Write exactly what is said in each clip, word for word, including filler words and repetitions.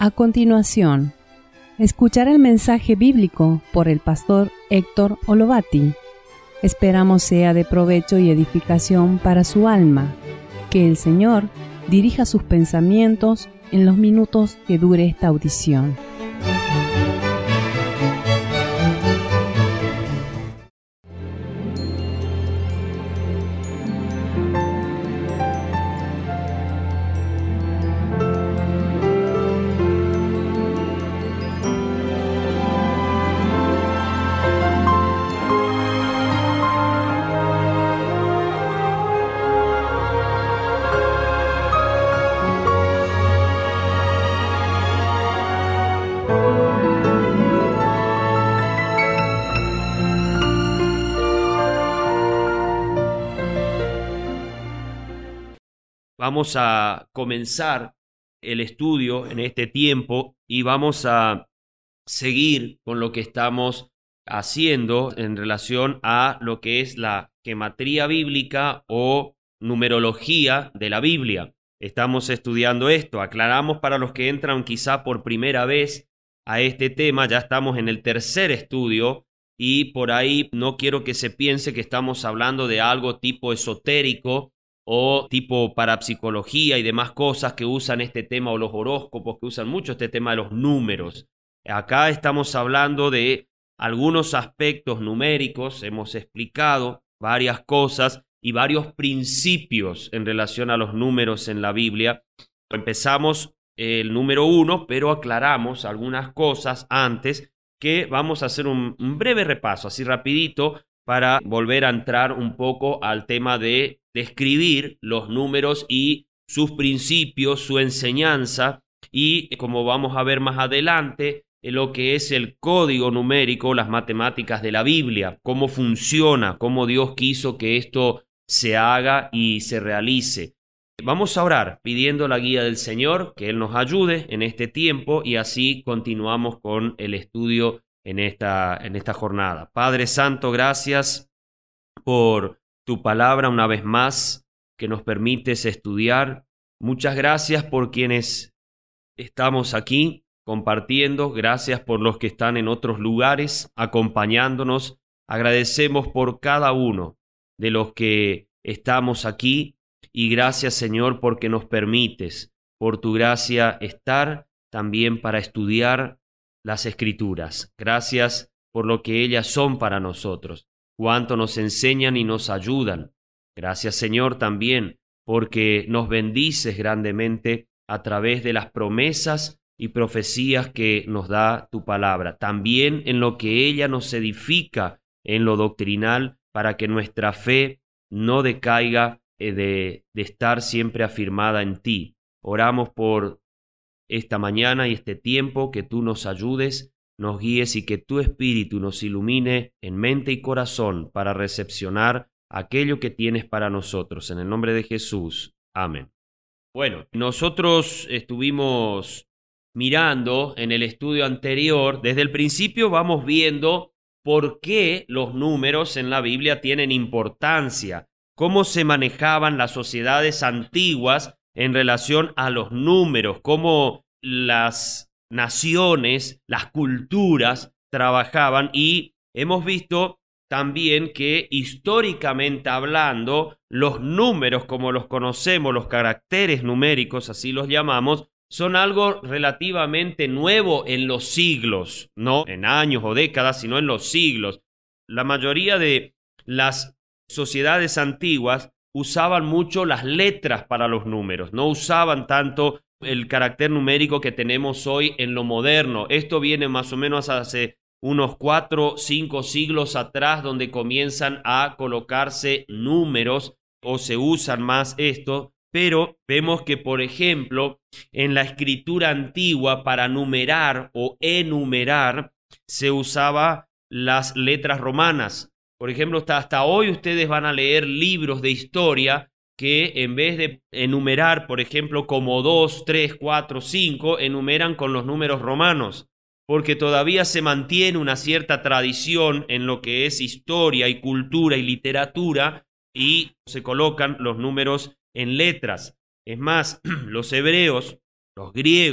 A continuación, escuchar el mensaje bíblico por el pastor Héctor Olovati. Esperamos sea de provecho y edificación para su alma. Que el Señor dirija sus pensamientos en los minutos que dure esta audición. Vamos a comenzar el estudio en este tiempo y vamos a seguir con lo que estamos haciendo en relación a lo que es la gematría bíblica o numerología de la Biblia. Estamos estudiando esto. Aclaramos para los que entran quizá por primera vez a este tema, ya estamos en el tercer estudio y por ahí no quiero que se piense que estamos hablando de algo tipo esotérico o tipo parapsicología y demás cosas que usan este tema, o los horóscopos que usan mucho este tema de los números. Acá estamos hablando de algunos aspectos numéricos, hemos explicado varias cosas y varios principios en relación a los números en la Biblia. Empezamos el número uno, pero aclaramos algunas cosas antes que vamos a hacer un, un breve repaso, así rapidito, para volver a entrar un poco al tema de describir los números y sus principios, su enseñanza y, como vamos a ver más adelante, lo que es el código numérico, las matemáticas de la Biblia, cómo funciona, cómo Dios quiso que esto se haga y se realice. Vamos a orar pidiendo la guía del Señor, que Él nos ayude en este tiempo y así continuamos con el estudio en esta, en esta jornada. Padre Santo, gracias por tu palabra una vez más que nos permites estudiar. Muchas gracias por quienes estamos aquí compartiendo. Gracias por los que están en otros lugares acompañándonos. Agradecemos por cada uno de los que estamos aquí y gracias, Señor, porque nos permites, por tu gracia, estar también para estudiar las Escrituras. Gracias por lo que ellas son para nosotros, cuánto nos enseñan y nos ayudan. Gracias, Señor, también porque nos bendices grandemente a través de las promesas y profecías que nos da tu palabra. También en lo que ella nos edifica en lo doctrinal para que nuestra fe no decaiga de, de estar siempre afirmada en ti. Oramos por esta mañana y este tiempo, que tú nos ayudes, nos guíes y que tu Espíritu nos ilumine en mente y corazón para recepcionar aquello que tienes para nosotros. En el nombre de Jesús. Amén. Bueno, nosotros estuvimos mirando en el estudio anterior, desde el principio vamos viendo por qué los números en la Biblia tienen importancia, cómo se manejaban las sociedades antiguas en relación a los números, cómo las naciones, las culturas trabajaban y hemos visto también que históricamente hablando, los números como los conocemos, los caracteres numéricos, así los llamamos, son algo relativamente nuevo en los siglos, no en años o décadas, sino en los siglos. La mayoría de las sociedades antiguas usaban mucho las letras para los números, no usaban tanto el carácter numérico que tenemos hoy en lo moderno. Esto viene más o menos hace unos cuatro, cinco siglos atrás, donde comienzan a colocarse números o se usan más esto, pero vemos que, por ejemplo, en la escritura antigua para numerar o enumerar se usaba las letras romanas. Por ejemplo, hasta, hasta hoy ustedes van a leer libros de historia que en vez de enumerar, por ejemplo, como dos, tres, cuatro, cinco, enumeran con los números romanos, porque todavía se mantiene una cierta tradición en lo que es historia y cultura y literatura y se colocan los números en letras. Es más, los hebreos, los griegos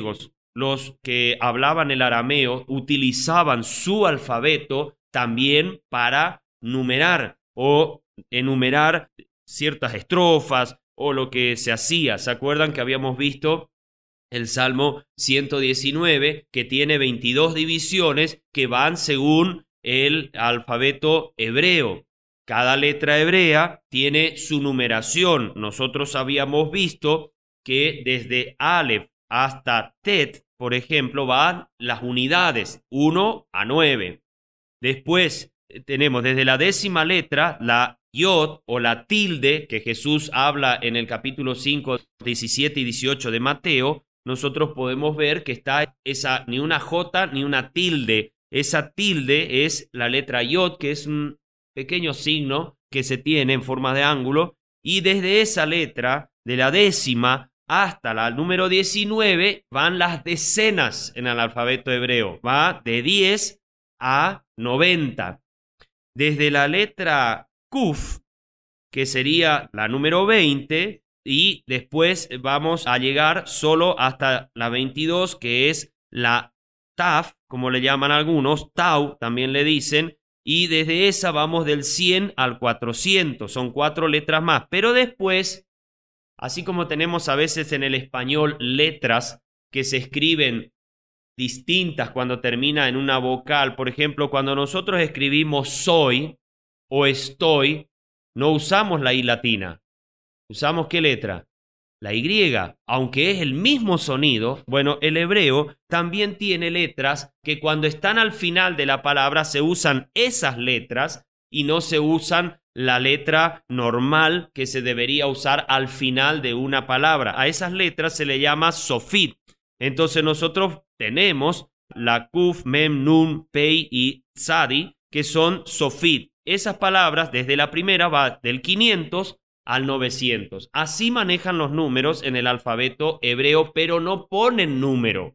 los que hablaban el arameo utilizaban su alfabeto también para numerar o enumerar ciertas estrofas o lo que se hacía. ¿Se acuerdan que habíamos visto el Salmo ciento diecinueve, que tiene veintidós divisiones que van según el alfabeto hebreo? Cada letra hebrea tiene su numeración. Nosotros habíamos visto que desde Aleph hasta Tet, por ejemplo, van las unidades uno a nueve. Después tenemos desde la décima letra la Yod o la tilde, que Jesús habla en el capítulo cinco, diecisiete y dieciocho de Mateo. Nosotros podemos ver que está esa ni una J ni una tilde. Esa tilde es la letra Yod, que es un pequeño signo que se tiene en forma de ángulo, y desde esa letra, de la décima hasta la número diecinueve, van las decenas en el alfabeto hebreo. Va de diez a noventa. Desde la letra Kuf, que sería la número veinte, y después vamos a llegar solo hasta la veintidós, que es la Taf, como le llaman algunos, Tau también le dicen, y desde esa vamos del cien al cuatrocientos, son cuatro letras más. Pero después, así como tenemos a veces en el español letras que se escriben distintas cuando termina en una vocal, por ejemplo, cuando nosotros escribimos soy o estoy, no usamos la I latina. ¿Usamos qué letra? La Y, aunque es el mismo sonido. Bueno, el hebreo también tiene letras que cuando están al final de la palabra se usan esas letras y no se usan la letra normal que se debería usar al final de una palabra. A esas letras se le llama sofit. Entonces nosotros tenemos la Kuf, Mem, Nun, Pei y Tzadi, que son sofit. Esas palabras, desde la primera va del quinientos al novecientos. Así manejan los números en el alfabeto hebreo, pero no ponen número,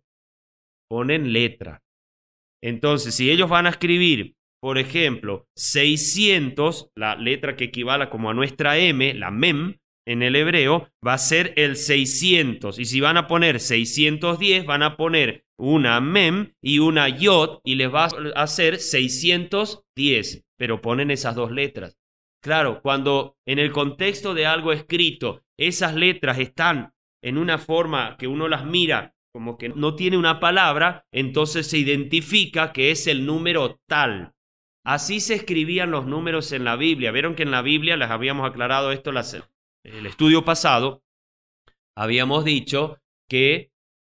ponen letra. Entonces, si ellos van a escribir, por ejemplo, seiscientos, la letra que equivale como a nuestra M, la Mem, en el hebreo, va a ser el seiscientos. Y si van a poner seiscientos diez, van a poner una Mem y una Yod y les va a hacer seiscientos diez, pero ponen esas dos letras. Claro, cuando en el contexto de algo escrito, esas letras están en una forma que uno las mira como que no tiene una palabra, entonces se identifica que es el número tal. Así se escribían los números en la Biblia. Vieron que en la Biblia, les habíamos aclarado esto las, el estudio pasado, habíamos dicho que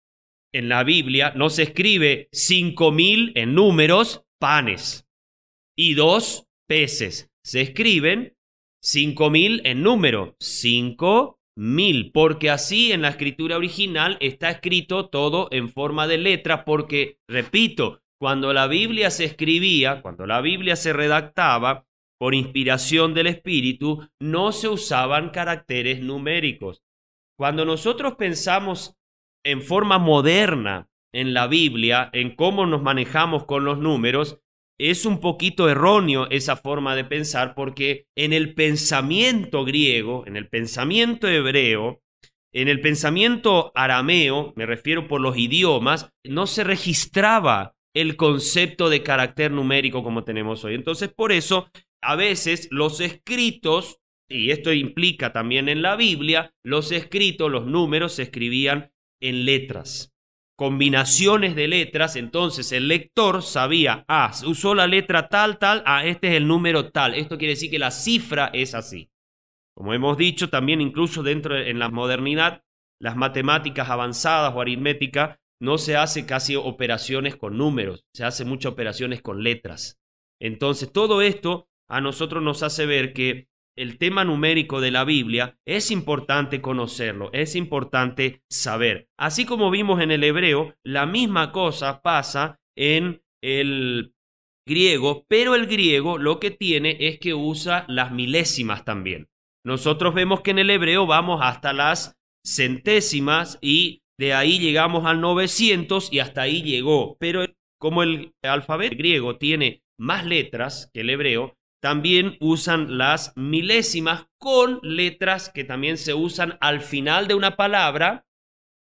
en la Biblia no se escribe cinco mil en números panes y dos peces. Se escriben cinco mil en número, cinco mil, porque así en la escritura original está escrito todo en forma de letra, porque, repito, cuando la Biblia se escribía, cuando la Biblia se redactaba por inspiración del Espíritu, no se usaban caracteres numéricos. Cuando nosotros pensamos en forma moderna en la Biblia, en cómo nos manejamos con los números, es un poquito erróneo esa forma de pensar, porque en el pensamiento griego, en el pensamiento hebreo, en el pensamiento arameo, me refiero por los idiomas, no se registraba el concepto de carácter numérico como tenemos hoy. Entonces, por eso, a veces los escritos, y esto implica también en la Biblia, los escritos, los números se escribían en letras. Combinaciones de letras, entonces el lector sabía, ah, usó la letra tal, tal, ah, este es el número tal. Esto quiere decir que la cifra es así. Como hemos dicho, también incluso dentro de en la modernidad, las matemáticas avanzadas o aritmética, no se hace casi operaciones con números, se hace muchas operaciones con letras. Entonces todo esto a nosotros nos hace ver que el tema numérico de la Biblia es importante conocerlo, es importante saber. Así como vimos en el hebreo, la misma cosa pasa en el griego, pero el griego lo que tiene es que usa las milésimas también. Nosotros vemos que en el hebreo vamos hasta las centésimas y de ahí llegamos al novecientos y hasta ahí llegó. Pero como el alfabeto griego tiene más letras que el hebreo, también usan las milésimas con letras que también se usan al final de una palabra,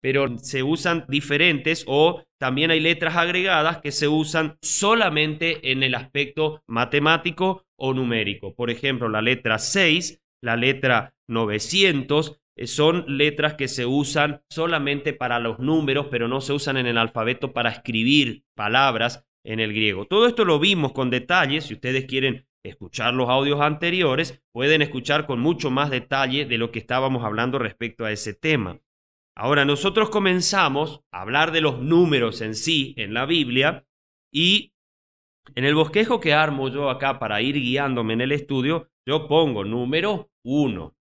pero se usan diferentes, o también hay letras agregadas que se usan solamente en el aspecto matemático o numérico. Por ejemplo, la letra seis, la letra novecientos, eh, son letras que se usan solamente para los números, pero no se usan en el alfabeto para escribir palabras en el griego. Todo esto lo vimos con detalles. Si ustedes quieren escuchar los audios anteriores, pueden escuchar con mucho más detalle de lo que estábamos hablando respecto a ese tema. Ahora, nosotros comenzamos a hablar de los números en sí en la Biblia, y en el bosquejo que armo yo acá para ir guiándome en el estudio, yo pongo número uno.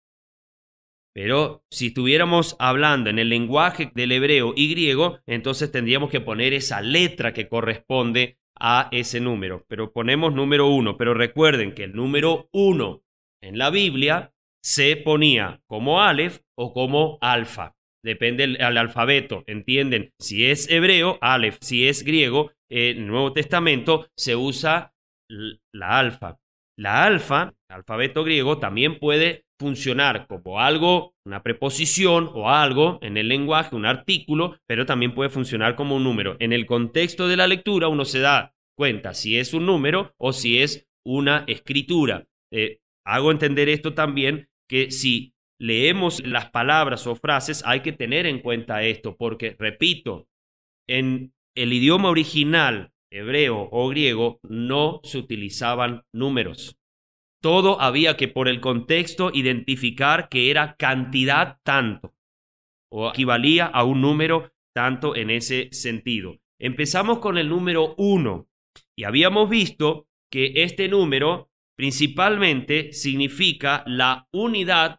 Pero si estuviéramos hablando en el lenguaje del hebreo y griego, entonces tendríamos que poner esa letra que corresponde a ese número. Pero ponemos número uno. Pero recuerden que el número uno en la Biblia se ponía como Aleph o como alfa. Depende del alfabeto, ¿entienden? Si es hebreo, Aleph. Si es griego, en el Nuevo Testamento se usa la alfa. La alfa, alfabeto griego, también puede funcionar como algo, una preposición o algo en el lenguaje, un artículo, pero también puede funcionar como un número. En el contexto de la lectura uno se da cuenta si es un número o si es una escritura. Eh, hago entender esto también, que si leemos las palabras o frases hay que tener en cuenta esto, porque, repito, en el idioma original, hebreo o griego, no se utilizaban números. Todo había que, por el contexto, identificar que era cantidad tanto, o equivalía a un número tanto en ese sentido. Empezamos con el número uno, y habíamos visto que este número principalmente significa la unidad,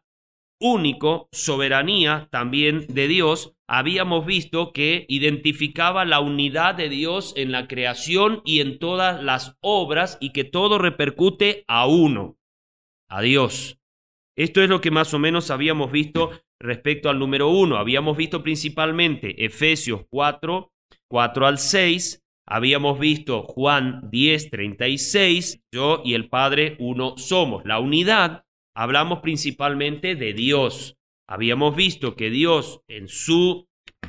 único, soberanía también de Dios. Habíamos visto que identificaba la unidad de Dios en la creación y en todas las obras, y que todo repercute a uno, a Dios. Esto es lo que más o menos habíamos visto respecto al número uno. Habíamos visto principalmente Efesios cuatro, cuatro al seis. Habíamos visto Juan diez, treinta y seis. Yo y el Padre uno somos. La unidad, hablamos principalmente de Dios. Habíamos visto que Dios en su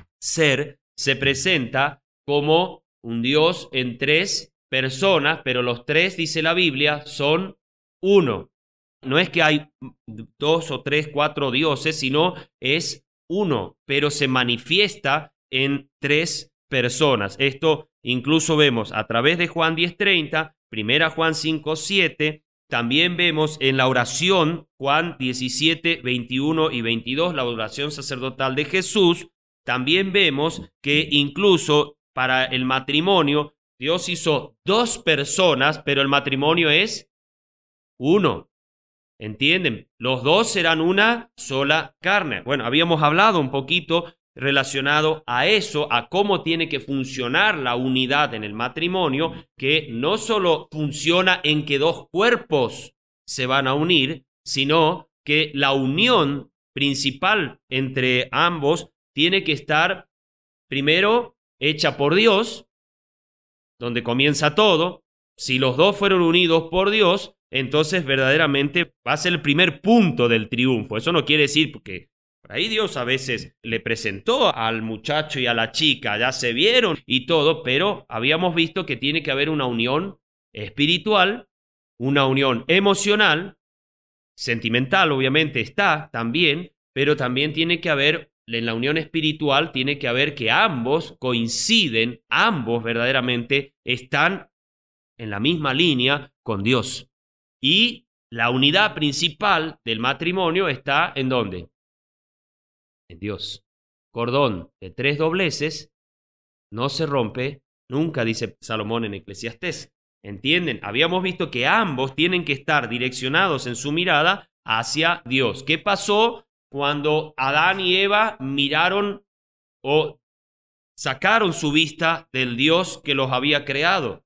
ser se presenta como un Dios en tres personas, pero los tres, dice la Biblia, son uno. No es que hay dos o tres, cuatro dioses, sino es uno, pero se manifiesta en tres personas. Esto incluso vemos a través de Juan diez, treinta, primera Juan cinco, siete. También vemos en la oración Juan diecisiete, veintiuno y veintidós, la oración sacerdotal de Jesús. También vemos que incluso para el matrimonio Dios hizo dos personas, pero el matrimonio es uno. ¿Entienden? Los dos serán una sola carne. Bueno, habíamos hablado un poquito relacionado a eso, a cómo tiene que funcionar la unidad en el matrimonio, que no solo funciona en que dos cuerpos se van a unir, sino que la unión principal entre ambos tiene que estar primero hecha por Dios, donde comienza todo. Si los dos fueron unidos por Dios, entonces verdaderamente va a ser el primer punto del triunfo. Eso no quiere decir, porque por ahí Dios a veces le presentó al muchacho y a la chica, ya se vieron y todo, pero habíamos visto que tiene que haber una unión espiritual, una unión emocional, sentimental obviamente está también, pero también tiene que haber, en la unión espiritual tiene que haber que ambos coinciden, ambos verdaderamente están en la misma línea con Dios. Y la unidad principal del matrimonio está ¿en dónde? En Dios. Cordón de tres dobleces no se rompe nunca, dice Salomón en Eclesiastés. ¿Entienden? Habíamos visto que ambos tienen que estar direccionados en su mirada hacia Dios. ¿Qué pasó cuando Adán y Eva miraron o sacaron su vista del Dios que los había creado?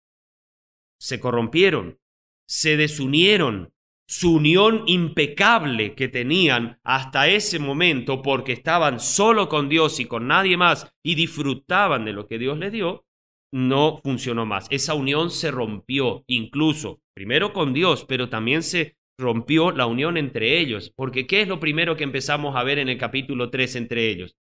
Se corrompieron. Se desunieron. Su unión impecable que tenían hasta ese momento, porque estaban solo con Dios y con nadie más y disfrutaban de lo que Dios les dio, no funcionó más. Esa unión se rompió, incluso primero con Dios, pero también se rompió la unión entre ellos. Porque ¿qué es lo primero que empezamos a ver en el capítulo tres entre ellos?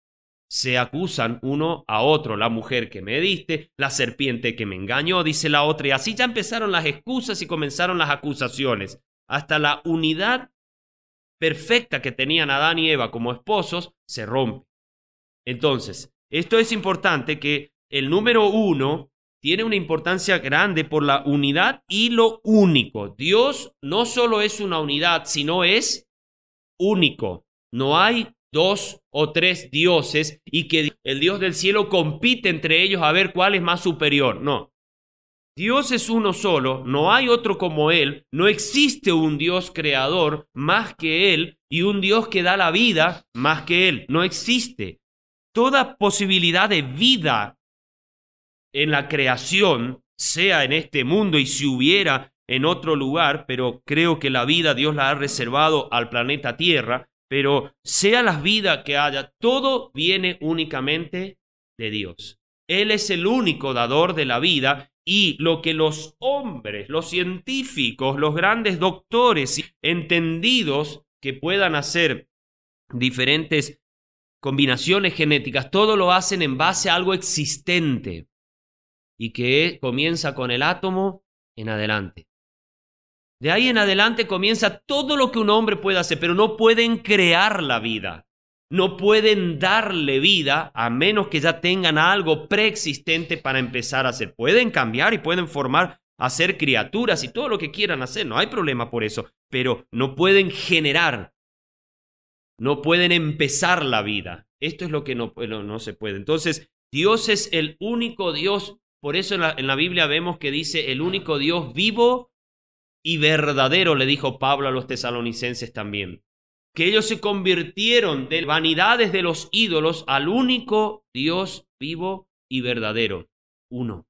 se acusan uno a otro. La mujer que me diste, la serpiente que me engañó, dice la otra. Y así ya empezaron las excusas y comenzaron las acusaciones. Hasta la unidad perfecta que tenían Adán y Eva como esposos se rompe. Entonces, esto es importante, que el número uno tiene una importancia grande por la unidad y lo único. Dios no solo es una unidad, sino es único. No hay dos o tres dioses y que el Dios del cielo compite entre ellos a ver cuál es más superior. No. Dios es uno solo, no hay otro como Él, no existe un Dios creador más que Él y un Dios que da la vida más que Él. No existe. Toda posibilidad de vida en la creación, sea en este mundo y si hubiera en otro lugar, pero creo que la vida Dios la ha reservado al planeta Tierra, pero sea la vida que haya, todo viene únicamente de Dios. Él es el único dador de la vida y lo que los hombres, los científicos, los grandes doctores entendidos que puedan hacer diferentes combinaciones genéticas, todo lo hacen en base a algo existente y que comienza con el átomo en adelante. De ahí en adelante comienza todo lo que un hombre puede hacer, pero no pueden crear la vida. No pueden darle vida a menos que ya tengan algo preexistente para empezar a hacer. Pueden cambiar y pueden formar, hacer criaturas y todo lo que quieran hacer. No hay problema por eso, pero no pueden generar. No pueden empezar la vida. Esto es lo que no, no, no se puede. Entonces, Dios es el único Dios. Por eso en la, en la Biblia vemos que dice el único Dios vivo y verdadero, le dijo Pablo a los tesalonicenses también. Que ellos se convirtieron de vanidades de los ídolos al único Dios vivo y verdadero. Uno.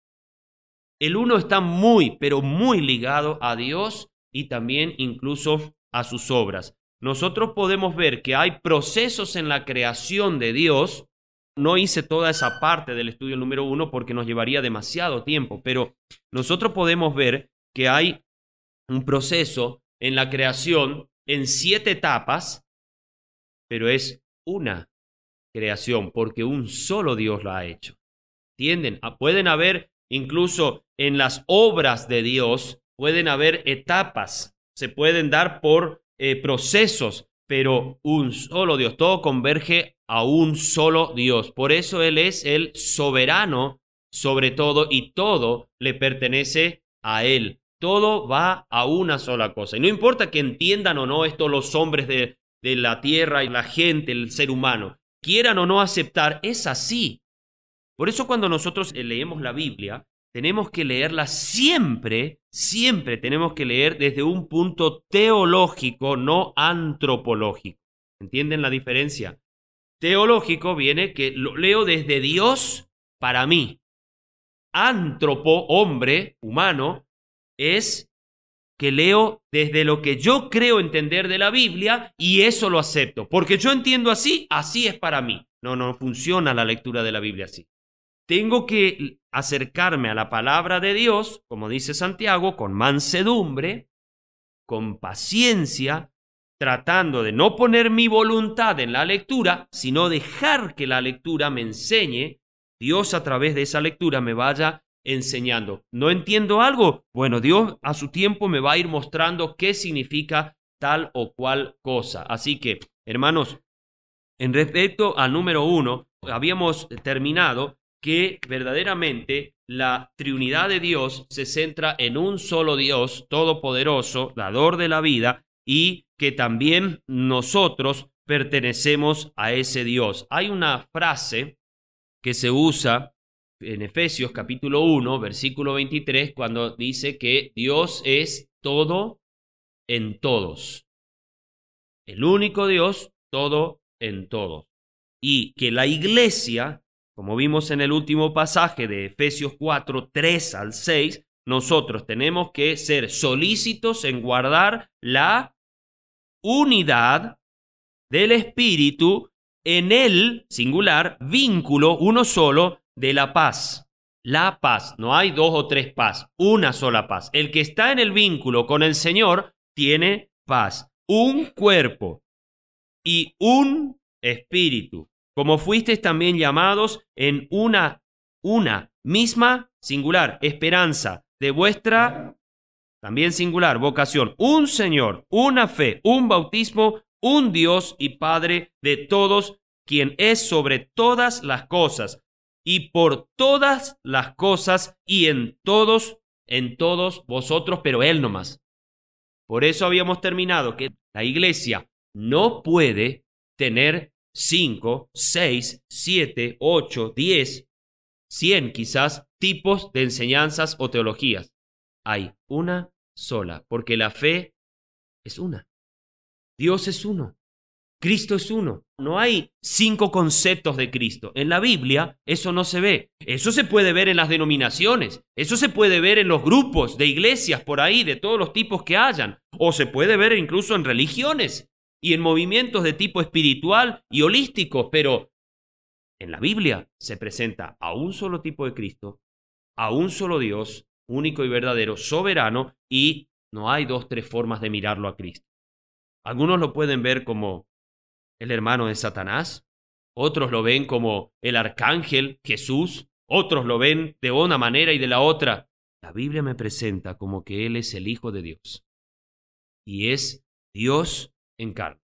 El uno está muy, pero muy ligado a Dios y también incluso a sus obras. Nosotros podemos ver que hay procesos en la creación de Dios. No hice toda esa parte del estudio número uno porque nos llevaría demasiado tiempo, pero nosotros podemos ver que hay un proceso en la creación en siete etapas, pero es una creación porque un solo Dios la ha hecho. ¿Entienden? Pueden haber incluso en las obras de Dios, pueden haber etapas, se pueden dar por eh, procesos, pero un solo Dios, todo converge a un solo Dios. Por eso Él es el soberano sobre todo y todo le pertenece a Él. Todo va a una sola cosa. Y no importa que entiendan o no esto los hombres de, de la tierra y la gente, el ser humano, quieran o no aceptar, es así. Por eso cuando nosotros leemos la Biblia, tenemos que leerla siempre, siempre tenemos que leer desde un punto teológico, no antropológico. ¿Entienden la diferencia? Teológico viene que lo leo desde Dios para mí. Antropo, hombre, humano, es que leo desde lo que yo creo entender de la Biblia y eso lo acepto. Porque yo entiendo así, así es para mí. No, no funciona la lectura de la Biblia así. Tengo que acercarme a la palabra de Dios, como dice Santiago, con mansedumbre, con paciencia, tratando de no poner mi voluntad en la lectura, sino dejar que la lectura me enseñe. Dios a través de esa lectura me vaya enseñando. ¿No entiendo algo? Bueno, Dios a su tiempo me va a ir mostrando qué significa tal o cual cosa. Así que, hermanos, en respecto al número uno, habíamos terminado que verdaderamente la triunidad de Dios se centra en un solo Dios todopoderoso, dador de la vida, y que también nosotros pertenecemos a ese Dios. Hay una frase que se usa en Efesios capítulo uno, versículo veintitrés, cuando dice que Dios es todo en todos. El único Dios, todo en todos. Y que la iglesia, como vimos en el último pasaje de Efesios cuatro, tres al seis, nosotros tenemos que ser solícitos en guardar la unidad del Espíritu en el singular vínculo, uno solo, de la paz. La paz, no hay dos o tres paz, una sola paz. El que está en el vínculo con el Señor tiene paz. Un cuerpo y un espíritu. como fuisteis también llamados en una, una misma singular esperanza de vuestra también singular vocación, un Señor, una fe, un bautismo, un Dios y Padre de todos, quien es sobre todas las cosas y por todas las cosas y en todos, en todos vosotros, pero Él nomás. Por eso habíamos terminado que la iglesia no puede tener cinco, seis, siete, ocho, diez, cien quizás tipos de enseñanzas o teologías. Hay una sola, porque la fe es una. Dios es uno. Cristo es uno. No hay cinco conceptos de Cristo. En la Biblia eso no se ve. Eso se puede ver en las denominaciones. Eso se puede ver en los grupos de iglesias por ahí, de todos los tipos que hayan. O se puede ver incluso en religiones y en movimientos de tipo espiritual y holístico. Pero en la Biblia se presenta a un solo tipo de Cristo, a un solo Dios, único y verdadero, soberano, y no hay dos, tres formas de mirarlo a Cristo. Algunos lo pueden ver como el hermano de Satanás, otros lo ven como el arcángel Jesús, otros lo ven de una manera y de la otra. La Biblia me presenta como que Él es el Hijo de Dios y es Dios en carne.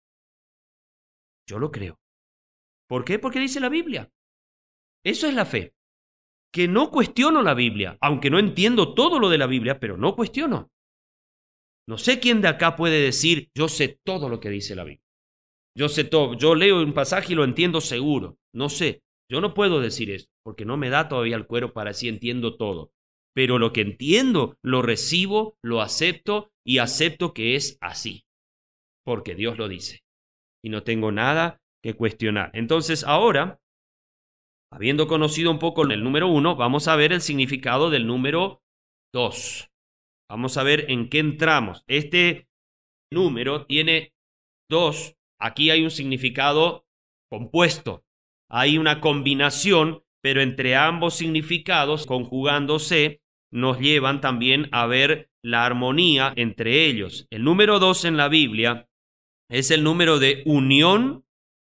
Yo lo creo. ¿Por qué? Porque dice la Biblia. Eso es la fe. Que no cuestiono la Biblia, aunque no entiendo todo lo de la Biblia, pero no cuestiono. No sé quién de acá puede decir, yo sé todo lo que dice la Biblia. Yo sé todo, yo leo un pasaje y lo entiendo seguro. No sé, yo no puedo decir eso, porque no me da todavía el cuero para así entiendo todo. Pero lo que entiendo, lo recibo, lo acepto y acepto que es así, porque Dios lo dice. Y no tengo nada que cuestionar. Entonces ahora, habiendo conocido un poco el número uno, vamos a ver el significado del número dos. Vamos a ver en qué entramos. Este número tiene dos. Aquí hay un significado compuesto. Hay una combinación, pero entre ambos significados, conjugándose, nos llevan también a ver la armonía entre ellos. El número dos en la Biblia es el número de unión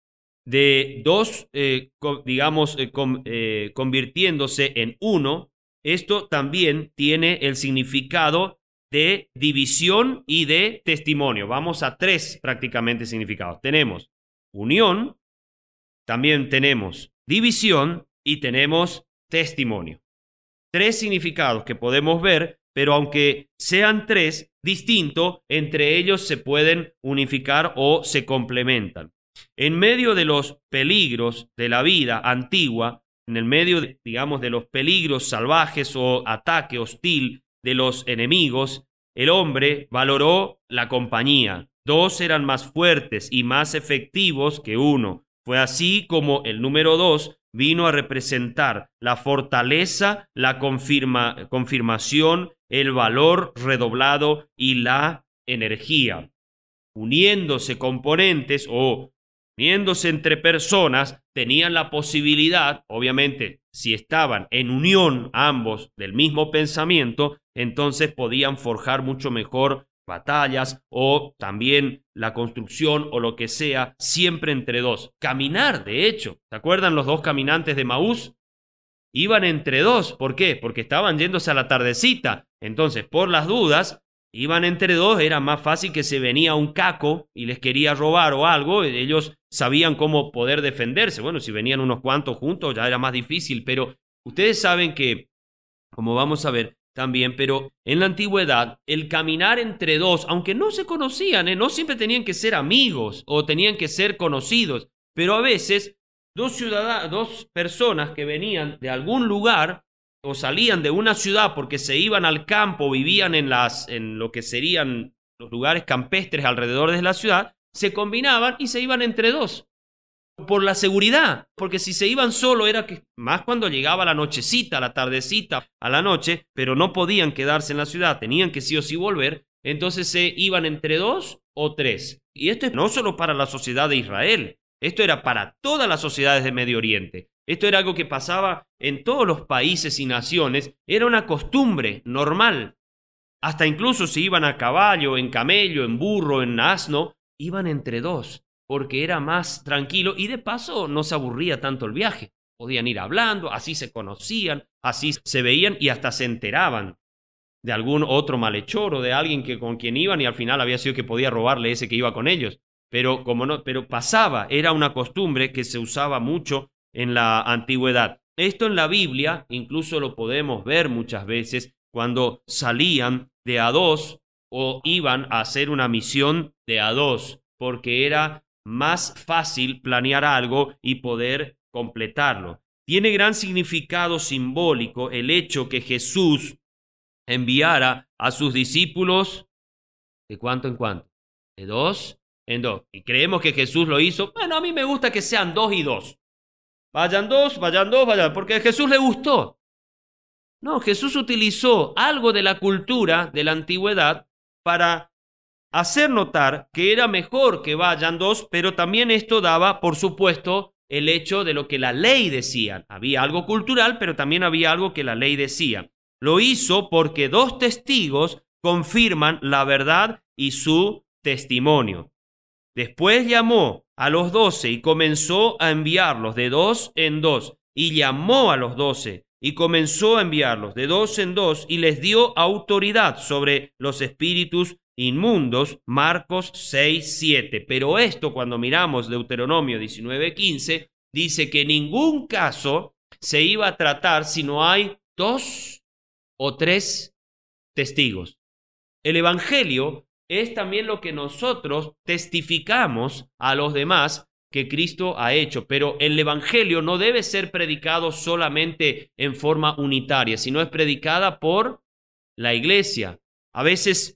de dos, eh, digamos, eh, com, eh, convirtiéndose en uno. Esto también tiene el significado de división y de testimonio. Vamos a tres prácticamente significados. Tenemos unión, también tenemos división y tenemos testimonio. Tres significados que podemos ver, pero aunque sean tres distintos, entre ellos se pueden unificar o se complementan. En medio de los peligros de la vida antigua, en el medio, de, digamos, de los peligros salvajes o ataque hostil de los enemigos, el hombre valoró la compañía. Dos eran más fuertes y más efectivos que uno. Fue así como el número dos vino a representar la fortaleza, la confirma, confirmación, el valor redoblado y la energía. Uniéndose componentes o uniéndose entre personas, tenían la posibilidad, obviamente, si estaban en unión ambos del mismo pensamiento, entonces podían forjar mucho mejor batallas o también la construcción o lo que sea, siempre entre dos. Caminar, de hecho, ¿se acuerdan los dos caminantes de Maús? Iban entre dos, ¿por qué? Porque estaban yéndose a la tardecita, entonces por las dudas, iban entre dos, era más fácil que se venía un caco y les quería robar o algo, ellos sabían cómo poder defenderse. Bueno, si venían unos cuantos juntos ya era más difícil, pero ustedes saben que, como vamos a ver también, pero en la antigüedad el caminar entre dos, aunque no se conocían, ¿eh? No siempre tenían que ser amigos o tenían que ser conocidos, pero a veces dos ciudadanos, dos personas que venían de algún lugar o salían de una ciudad porque se iban al campo, vivían en, las, en lo que serían los lugares campestres alrededor de la ciudad, se combinaban y se iban entre dos. Por la seguridad, porque si se iban solo era que más cuando llegaba la nochecita, la tardecita, a la noche, pero no podían quedarse en la ciudad, tenían que sí o sí volver, entonces se iban entre dos o tres. Y esto es no solo para la sociedad de Israel, esto era para todas las sociedades de Medio Oriente. Esto era algo que pasaba en todos los países y naciones, era una costumbre normal. Hasta incluso si iban a caballo, en camello, en burro, en asno, iban entre dos, porque era más tranquilo y de paso no se aburría tanto el viaje. Podían ir hablando, así se conocían, así se veían y hasta se enteraban de algún otro malhechor o de alguien que, con quien iban y al final había sido que podía robarle ese que iba con ellos. Pero, como no, pero pasaba, era una costumbre que se usaba mucho en la antigüedad. Esto en la Biblia incluso lo podemos ver muchas veces cuando salían de a dos o iban a hacer una misión de a dos, porque era más fácil planear algo y poder completarlo. Tiene gran significado simbólico el hecho que Jesús enviara a sus discípulos de cuánto en cuánto, de dos en dos. Y creemos que Jesús lo hizo. Bueno, a mí me gusta que sean dos y dos. Vayan dos, vayan dos, vayan, porque a Jesús le gustó. No, Jesús utilizó algo de la cultura de la antigüedad para hacer notar que era mejor que vayan dos, pero también esto daba, por supuesto, el hecho de lo que la ley decía. Había algo cultural, pero también había algo que la ley decía. Lo hizo porque dos testigos confirman la verdad y su testimonio. Después llamó a los doce y comenzó a enviarlos de dos en dos. Y llamó a los doce y comenzó a enviarlos de dos en dos y les dio autoridad sobre los espíritus inmundos. Marcos seis, siete. Pero esto, cuando miramos Deuteronomio diecinueve, quince, dice que en ningún caso se iba a tratar si no hay dos o tres testigos. El evangelio es también lo que nosotros testificamos a los demás que Cristo ha hecho, pero el evangelio no debe ser predicado solamente en forma unitaria, sino es predicada por la iglesia. A veces,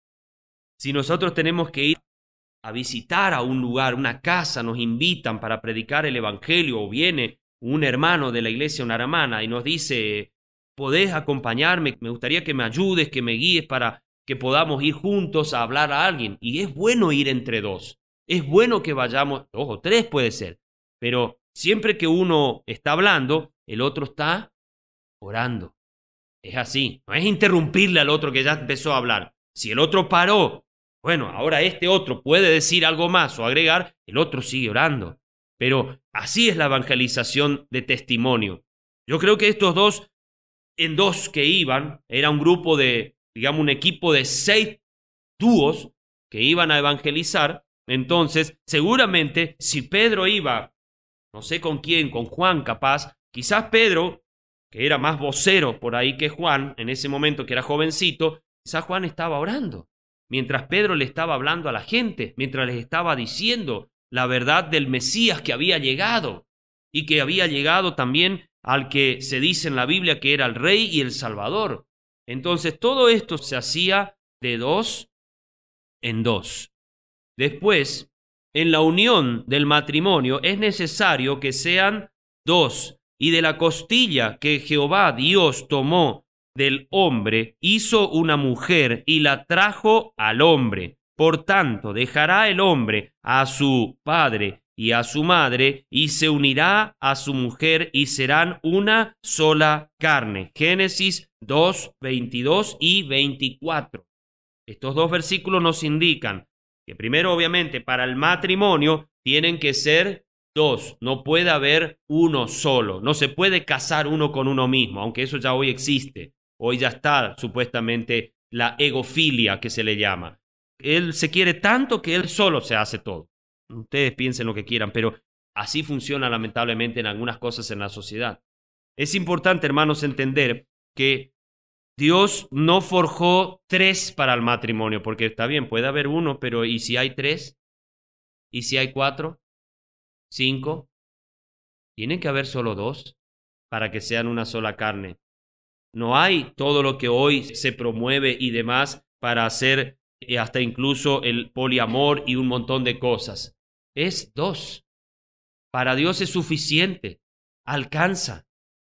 si nosotros tenemos que ir a visitar a un lugar, una casa, nos invitan para predicar el evangelio, o viene un hermano de la iglesia, una hermana, y nos dice: ¿podés acompañarme? Me gustaría que me ayudes, que me guíes para que podamos ir juntos a hablar a alguien. Y es bueno ir entre dos. Es bueno que vayamos, dos o tres puede ser, pero siempre que uno está hablando, el otro está orando. Es así, no es interrumpirle al otro que ya empezó a hablar. Si el otro paró, bueno, ahora este otro puede decir algo más o agregar, el otro sigue orando. Pero así es la evangelización de testimonio. Yo creo que estos dos en dos que iban, era un grupo de, digamos, un equipo de seis dúos que iban a evangelizar. Entonces, seguramente, si Pedro iba, no sé con quién, con Juan capaz, quizás Pedro, que era más vocero por ahí que Juan, en ese momento que era jovencito, quizás Juan estaba orando, mientras Pedro le estaba hablando a la gente, mientras les estaba diciendo la verdad del Mesías que había llegado, y que había llegado también al que se dice en la Biblia que era el Rey y el Salvador. Entonces, todo esto se hacía de dos en dos. Después, en la unión del matrimonio es necesario que sean dos, y de la costilla que Jehová Dios tomó del hombre, hizo una mujer y la trajo al hombre. Por tanto, dejará el hombre a su padre y a su madre, y se unirá a su mujer, y serán una sola carne. Génesis dos, veintidós y veinticuatro. Estos dos versículos nos indican que primero, obviamente, para el matrimonio tienen que ser dos, no puede haber uno solo, no se puede casar uno con uno mismo, aunque eso ya hoy existe, hoy ya está supuestamente la egofilia que se le llama. Él se quiere tanto que él solo se hace todo. Ustedes piensen lo que quieran, pero así funciona lamentablemente en algunas cosas en la sociedad. Es importante, hermanos, entender que Dios no forjó tres para el matrimonio, porque está bien, puede haber uno, pero ¿y si hay tres? ¿Y si hay cuatro? ¿Cinco? Tienen que haber solo dos para que sean una sola carne. No hay todo lo que hoy se promueve y demás para hacer hasta incluso el poliamor y un montón de cosas. Es dos. Para Dios es suficiente. Alcanza.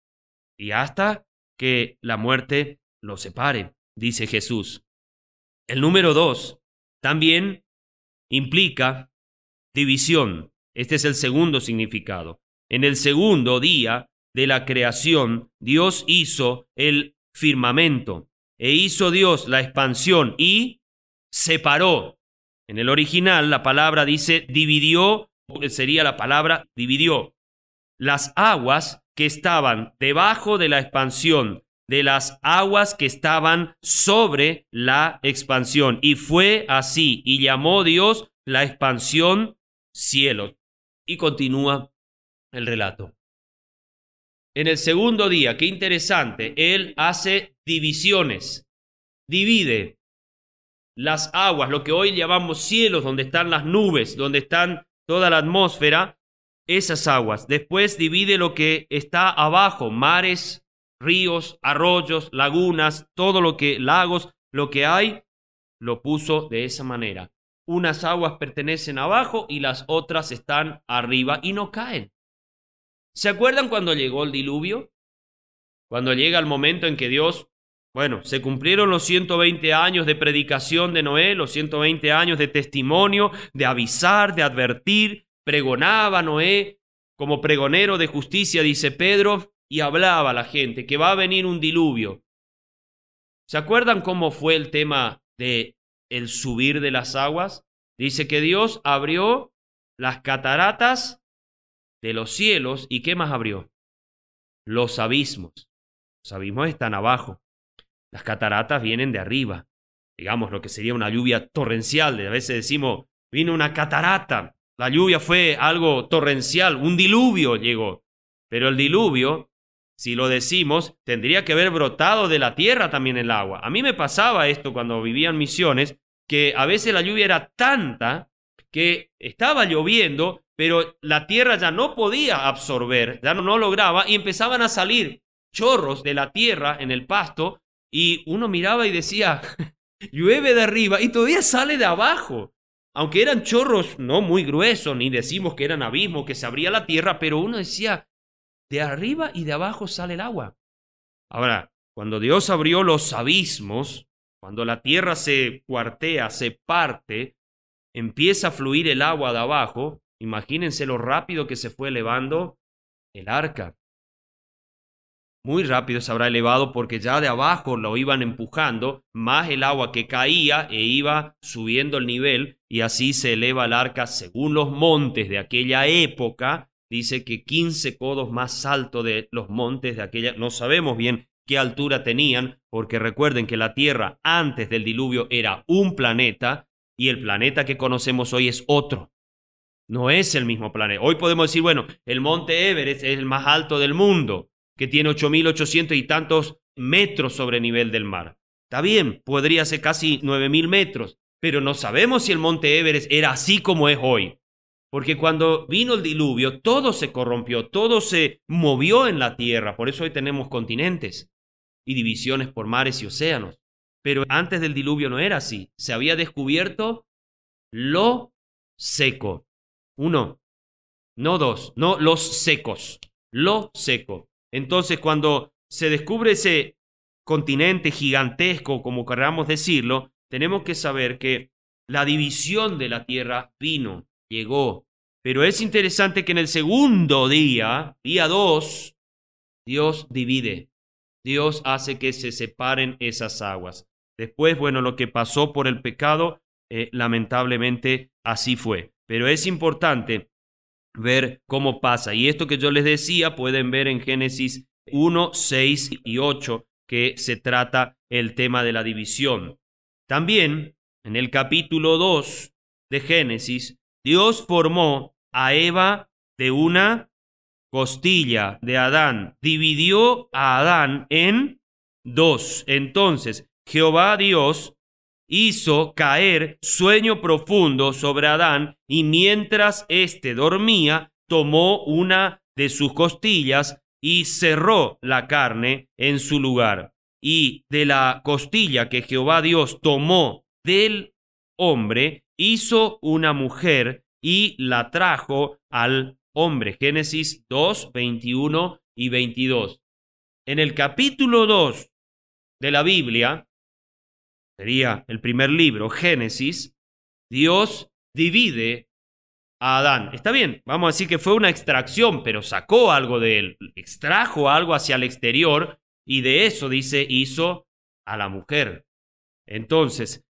Y hasta que la muerte lo separe, dice Jesús. El número dos también implica división. Este es el segundo significado. En el segundo día de la creación, Dios hizo el firmamento, e hizo Dios la expansión y separó En el original la palabra dice dividió, sería la palabra dividió. Las aguas que estaban debajo de la expansión, de las aguas que estaban sobre la expansión. Y fue así, y llamó Dios la expansión cielo. Y continúa el relato. En el segundo día, qué interesante, él hace divisiones, divide las aguas, lo que hoy llamamos cielos, donde están las nubes, donde están toda la atmósfera, esas aguas. Después divide lo que está abajo, mares, ríos, arroyos, lagunas, todo lo que, lagos, lo que hay, lo puso de esa manera. Unas aguas pertenecen abajo y las otras están arriba y no caen. ¿Se acuerdan cuando llegó el diluvio? Cuando llega el momento en que Dios, bueno, se cumplieron los ciento veinte años de predicación de Noé, los ciento veinte años de testimonio, de avisar, de advertir. Pregonaba Noé como pregonero de justicia, dice Pedro, y hablaba a la gente que va a venir un diluvio. ¿Se acuerdan cómo fue el tema de el subir de las aguas? Dice que Dios abrió las cataratas de los cielos. ¿Y qué más abrió? Los abismos. Los abismos están abajo. Las cataratas vienen de arriba. Digamos lo que sería una lluvia torrencial. A veces decimos, vino una catarata. La lluvia fue algo torrencial, un diluvio llegó. Pero el diluvio, si lo decimos, tendría que haber brotado de la tierra también el agua. A mí me pasaba esto cuando vivía en Misiones, que a veces la lluvia era tanta que estaba lloviendo, pero la tierra ya no podía absorber, ya no, no lograba, y empezaban a salir chorros de la tierra en el pasto, y uno miraba y decía, llueve de arriba y todavía sale de abajo. Aunque eran chorros no muy gruesos, ni decimos que eran abismos, que se abría la tierra, pero uno decía, de arriba y de abajo sale el agua. Ahora, cuando Dios abrió los abismos, cuando la tierra se cuartea, se parte, empieza a fluir el agua de abajo. Imagínense lo rápido que se fue elevando el arca. Muy rápido se habrá elevado porque ya de abajo lo iban empujando, más el agua que caía e iba subiendo el nivel, y así se eleva el arca según los montes de aquella época. Dice que quince codos más alto de los montes de aquella, no sabemos bien qué altura tenían, porque recuerden que la Tierra antes del diluvio era un planeta y el planeta que conocemos hoy es otro. No es el mismo planeta. Hoy podemos decir, bueno, el monte Everest es el más alto del mundo, que tiene ocho mil ochocientos y tantos metros sobre nivel del mar. Está bien, podría ser casi nueve mil metros, pero no sabemos si el monte Everest era así como es hoy. Porque cuando vino el diluvio, todo se corrompió, todo se movió en la tierra. Por eso hoy tenemos continentes y divisiones por mares y océanos. Pero antes del diluvio no era así. Se había descubierto lo seco. Uno, no dos, no los secos, lo seco. Entonces, cuando se descubre ese continente gigantesco, como queramos decirlo, tenemos que saber que la división de la tierra vino, llegó. Pero es interesante que en el segundo día, día dos, Dios divide. Dios hace que se separen esas aguas. Después, bueno, lo que pasó por el pecado, eh, lamentablemente así fue. Pero es importante ver cómo pasa. Y esto que yo les decía, pueden ver en Génesis uno, seis y ocho, que se trata el tema de la división. También, en el capítulo dos de Génesis, Dios formó a Eva de una costilla de Adán. Dividió a Adán en dos. Entonces, Jehová Dios hizo caer sueño profundo sobre Adán, y mientras éste dormía, tomó una de sus costillas y cerró la carne en su lugar. Y de la costilla que Jehová Dios tomó del hombre, hizo una mujer y la trajo al hombre. Génesis dos, veintiuno y veintidós. En el capítulo dos de la Biblia, sería el primer libro, Génesis, Dios divide a Adán. Está bien, vamos a decir que fue una extracción, pero sacó algo de él, extrajo algo hacia el exterior, y de eso, dice, hizo a la mujer. Entonces,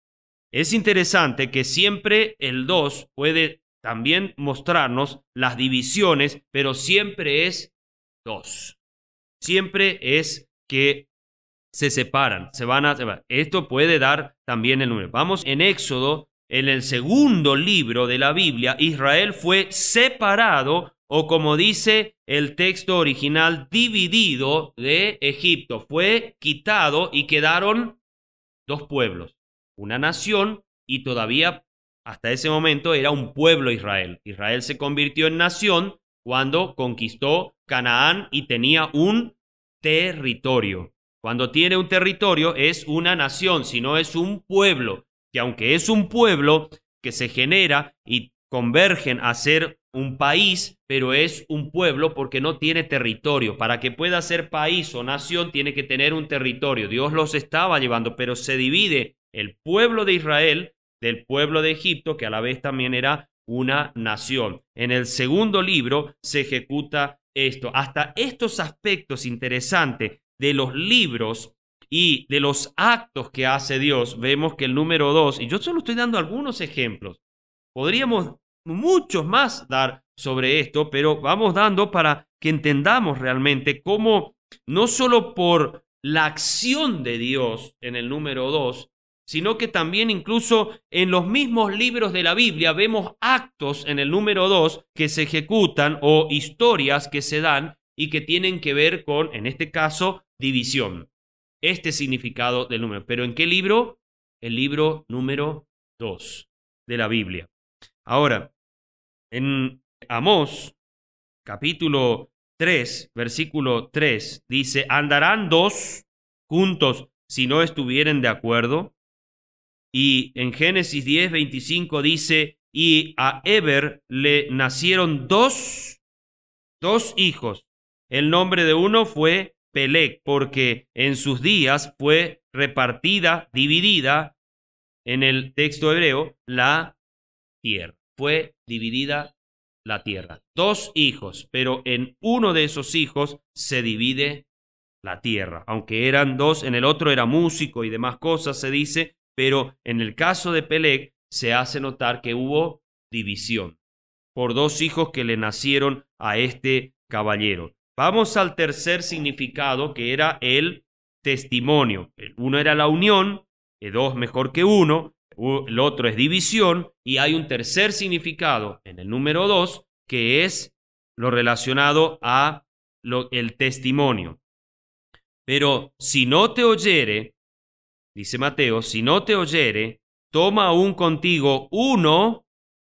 Es interesante que siempre el dos puede también mostrarnos las divisiones, pero siempre es dos. Siempre es que se separan, se van a separar. Esto puede dar también el número. Vamos en Éxodo, en el segundo libro de la Biblia, Israel fue separado, o como dice el texto original, dividido de Egipto. Fue quitado y quedaron dos pueblos, una nación, y todavía hasta ese momento era un pueblo Israel. Israel se convirtió en nación cuando conquistó Canaán y tenía un territorio. Cuando tiene un territorio es una nación, si no es un pueblo, que aunque es un pueblo que se genera y convergen a ser un país, pero es un pueblo porque no tiene territorio. Para que pueda ser país o nación tiene que tener un territorio. Dios los estaba llevando, pero se divide el pueblo de Israel del pueblo de Egipto, que a la vez también era una nación. En el segundo libro se ejecuta esto. Hasta estos aspectos interesantes de los libros y de los actos que hace Dios, vemos que el número dos, y yo solo estoy dando algunos ejemplos, podríamos muchos más dar sobre esto, pero vamos dando para que entendamos realmente cómo no solo por la acción de Dios en el número dos, sino que también incluso en los mismos libros de la Biblia vemos actos en el número dos que se ejecutan o historias que se dan y que tienen que ver con, en este caso, división. Este significado del número. ¿Pero en qué libro? El libro número dos de la Biblia. Ahora, en Amós, capítulo tres, versículo tres, dice, ¿andarán dos juntos si no estuvieren de acuerdo? Y en Génesis diez, veinticinco dice, y a Eber le nacieron dos, dos hijos. El nombre de uno fue Peleg, porque en sus días fue repartida, dividida, en el texto hebreo, la tierra. Fue dividida la tierra. Dos hijos, pero en uno de esos hijos se divide la tierra. Aunque eran dos, en el otro era músico y demás cosas, se dice, pero en el caso de Peleg se hace notar que hubo división por dos hijos que le nacieron a este caballero. Vamos al tercer significado, que era el testimonio. El uno era la unión, el dos mejor que uno, el otro es división, y hay un tercer significado en el número dos, que es lo relacionado a lo, el testimonio. Pero si no te oyere, dice Mateo, si no te oyere, toma aún contigo uno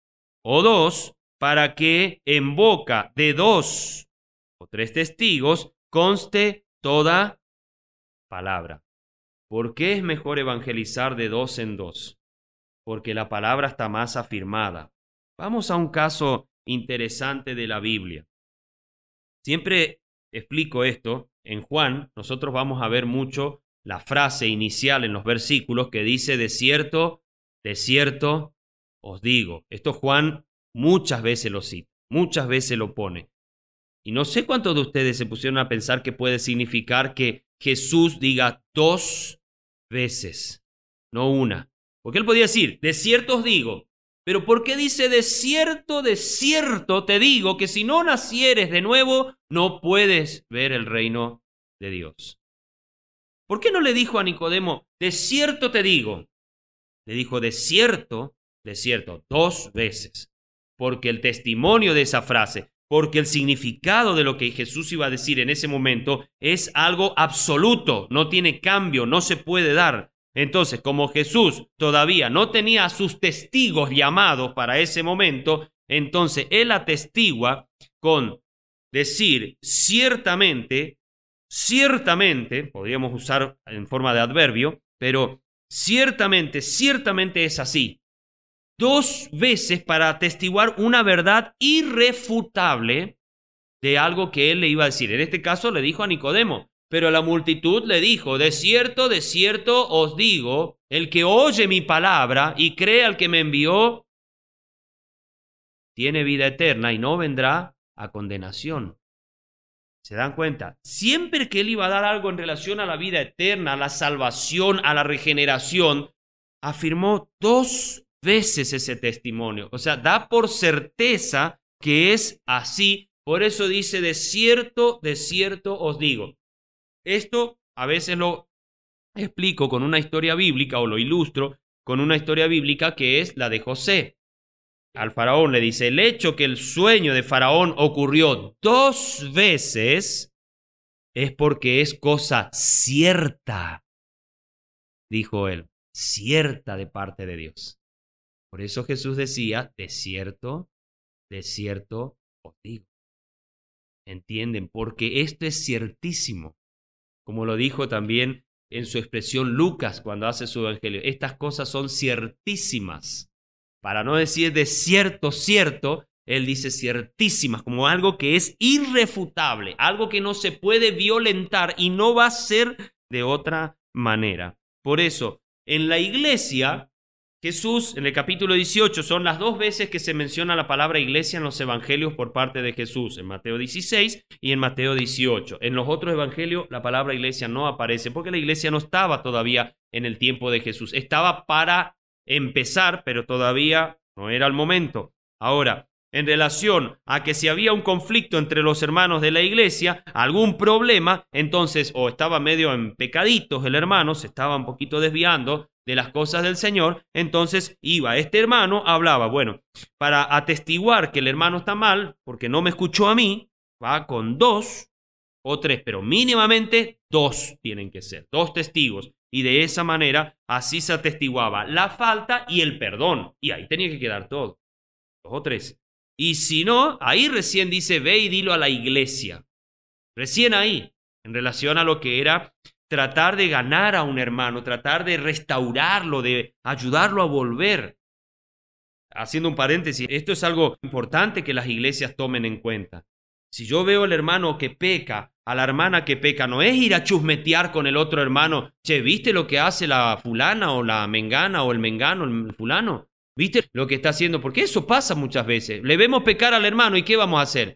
o dos, para que en boca de dos o tres testigos conste toda palabra. ¿Por qué es mejor evangelizar de dos en dos? Porque la palabra está más afirmada. Vamos a un caso interesante de la Biblia. Siempre explico esto. En Juan, nosotros vamos a ver mucho la frase inicial en los versículos que dice, de cierto, de cierto os digo. Esto Juan muchas veces lo cita, muchas veces lo pone. Y no sé cuántos de ustedes se pusieron a pensar que puede significar que Jesús diga dos veces, no una. Porque él podía decir, de cierto os digo. Pero ¿por qué dice de cierto, de cierto te digo que si no nacieres de nuevo, no puedes ver el reino de Dios? ¿Por qué no le dijo a Nicodemo, de cierto te digo? Le dijo, de cierto, de cierto, dos veces. Porque el testimonio de esa frase, porque el significado de lo que Jesús iba a decir en ese momento es algo absoluto, no tiene cambio, no se puede dar. Entonces, como Jesús todavía no tenía a sus testigos llamados para ese momento, entonces él atestigua con decir ciertamente, ciertamente, podríamos usar en forma de adverbio, pero ciertamente, ciertamente es así. Dos veces para atestiguar una verdad irrefutable de algo que él le iba a decir. En este caso le dijo a Nicodemo, pero la multitud le dijo, de cierto, de cierto os digo, el que oye mi palabra y cree al que me envió, tiene vida eterna y no vendrá a condenación. ¿Se dan cuenta? Siempre que él iba a dar algo en relación a la vida eterna, a la salvación, a la regeneración, afirmó dos veces ese testimonio. O sea, da por certeza que es así. Por eso dice, de cierto, de cierto os digo. Esto a veces lo explico con una historia bíblica o lo ilustro con una historia bíblica que es la de José. Al faraón le dice, el hecho que el sueño de faraón ocurrió dos veces es porque es cosa cierta, dijo él, cierta de parte de Dios. Por eso Jesús decía, de cierto, de cierto os digo. ¿Entienden? Porque esto es ciertísimo. Como lo dijo también en su expresión Lucas cuando hace su evangelio. Estas cosas son ciertísimas. Para no decir de cierto, cierto, él dice ciertísimas, como algo que es irrefutable, algo que no se puede violentar y no va a ser de otra manera. Por eso, en la iglesia, Jesús, en el capítulo dieciocho, son las dos veces que se menciona la palabra iglesia en los evangelios por parte de Jesús, en Mateo dieciséis y en Mateo dieciocho. En los otros evangelios la palabra iglesia no aparece porque la iglesia no estaba todavía en el tiempo de Jesús. Estaba para empezar, pero todavía no era el momento. Ahora, en relación a que si había un conflicto entre los hermanos de la iglesia, algún problema, entonces o estaba medio en pecaditos el hermano, se estaba un poquito desviando de las cosas del Señor, entonces iba este hermano, hablaba, bueno, para atestiguar que el hermano está mal, porque no me escuchó a mí, va con dos o tres, pero mínimamente dos tienen que ser, dos testigos. Y de esa manera, así se atestiguaba la falta y el perdón. Y ahí tenía que quedar todo, dos o tres. Y si no, ahí recién dice, ve y dilo a la iglesia. Recién ahí, en relación a lo que era tratar de ganar a un hermano, tratar de restaurarlo, de ayudarlo a volver. Haciendo un paréntesis, esto es algo importante que las iglesias tomen en cuenta. Si yo veo al hermano que peca, a la hermana que peca, no es ir a chusmetear con el otro hermano. Che, ¿viste lo que hace la fulana o la mengana o el mengano, el fulano? ¿Viste lo que está haciendo? Porque eso pasa muchas veces. Le vemos pecar al hermano y ¿qué vamos a hacer?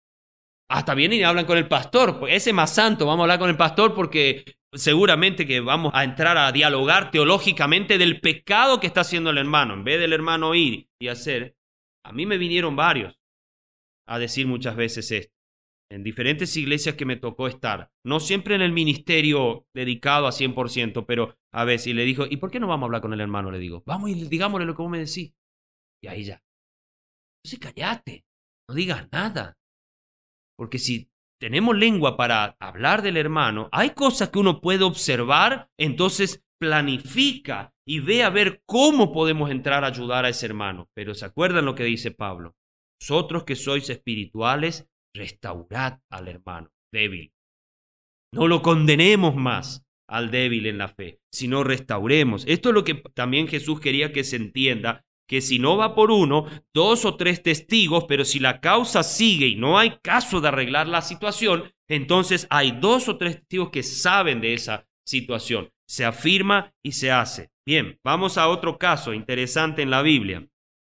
Hasta vienen y hablan con el pastor. Ese más santo, vamos a hablar con el pastor porque seguramente que vamos a entrar a dialogar teológicamente del pecado que está haciendo el hermano. En vez del hermano ir y hacer, a mí me vinieron varios a decir muchas veces esto, en diferentes iglesias que me tocó estar, no siempre en el ministerio dedicado a cien por ciento, pero a veces, y le dijo, ¿y por qué no vamos a hablar con el hermano? Le digo, vamos y digámosle lo que vos me decís. Y ahí ya. Entonces cállate, no digas nada. Porque si tenemos lengua para hablar del hermano, hay cosas que uno puede observar, entonces planifica y ve a ver cómo podemos entrar a ayudar a ese hermano. Pero ¿se acuerdan lo que dice Pablo? Vosotros que sois espirituales, restaurad al hermano débil. No lo condenemos más al débil en la fe, sino restauremos. Esto es lo que también Jesús quería que se entienda, que si no va por uno, dos o tres testigos, pero si la causa sigue y no hay caso de arreglar la situación, entonces hay dos o tres testigos que saben de esa situación. Se afirma y se hace. Bien, vamos a otro caso interesante en la Biblia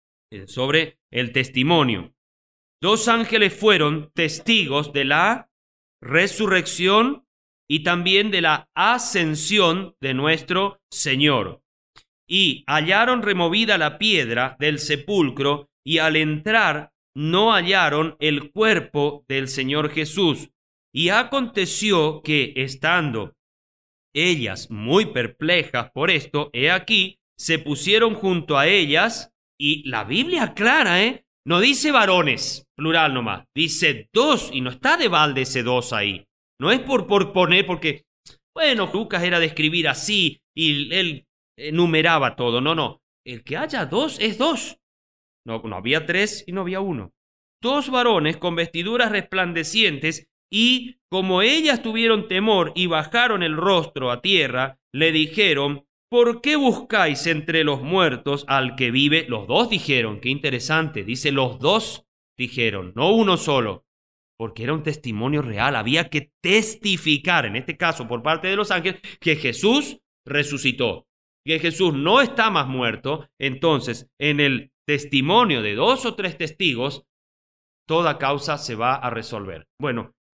sobre el testimonio. Dos ángeles fueron testigos de la resurrección y también de la ascensión de nuestro Señor. Y hallaron removida la piedra del sepulcro y al entrar no hallaron el cuerpo del Señor Jesús. Y aconteció que, estando ellas muy perplejas por esto, he aquí, se pusieron junto a ellas, y la Biblia aclara, ¿eh? No dice varones, plural nomás, dice dos, y no está de balde ese dos ahí. No es por, por poner, porque, bueno, Lucas era de escribir así, y él enumeraba todo. No, no, el que haya dos es dos. No, no había tres y no había uno. Dos varones con vestiduras resplandecientes, y como ellas tuvieron temor y bajaron el rostro a tierra, le dijeron, ¿por qué buscáis entre los muertos al que vive? Los dos dijeron, qué interesante, dice los dos dijeron, no uno solo, porque era un testimonio real, había que testificar, en este caso por parte de los ángeles, que Jesús resucitó, que Jesús no está más muerto. Entonces, en el testimonio de dos o tres testigos, toda causa se va a resolver. Bueno,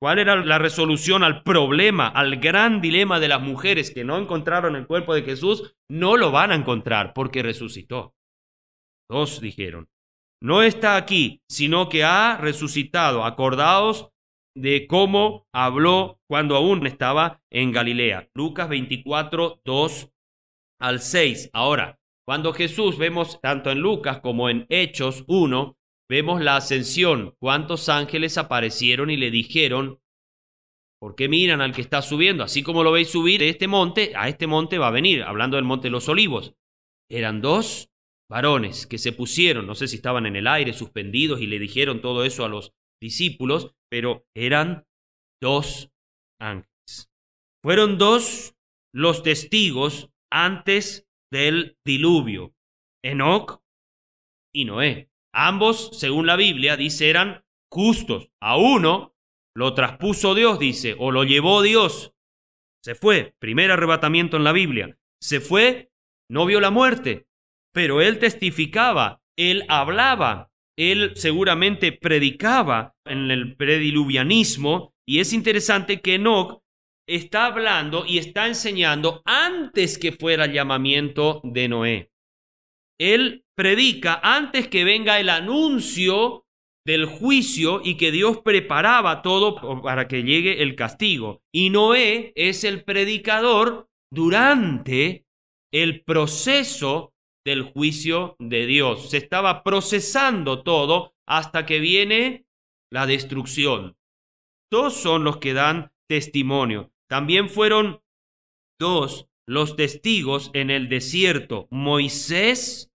¿Cuál era la resolución al problema, al gran dilema de las mujeres que no encontraron el cuerpo de Jesús? No lo van a encontrar porque resucitó. Dos dijeron, no está aquí, sino que ha resucitado. Acordaos de cómo habló cuando aún estaba en Galilea. Lucas veinticuatro, dos al seis. Ahora, cuando Jesús, vemos tanto en Lucas como en Hechos uno, vemos la ascensión. ¿Cuántos ángeles aparecieron y le dijeron, ¿por qué miran al que está subiendo? Así como lo veis subir de este monte, a este monte va a venir, hablando del monte de los Olivos. Eran dos varones que se pusieron, no sé si estaban en el aire suspendidos y le dijeron todo eso a los discípulos, pero eran dos ángeles. Fueron dos los testigos antes del diluvio, Enoc y Noé. Ambos, según la Biblia, dice, eran justos. A uno lo traspuso Dios, dice, o lo llevó Dios. Se fue, primer arrebatamiento en la Biblia. Se fue, no vio la muerte, pero él testificaba, él hablaba, él seguramente predicaba en el prediluvianismo, y es interesante que Enoc está hablando y está enseñando antes que fuera el llamamiento de Noé. Él predica antes que venga el anuncio del juicio y que Dios preparaba todo para que llegue el castigo. Y Noé es el predicador durante el proceso del juicio de Dios. Se estaba procesando todo hasta que viene la destrucción. Dos son los que dan testimonio. También fueron dos los testigos en el desierto, Moisés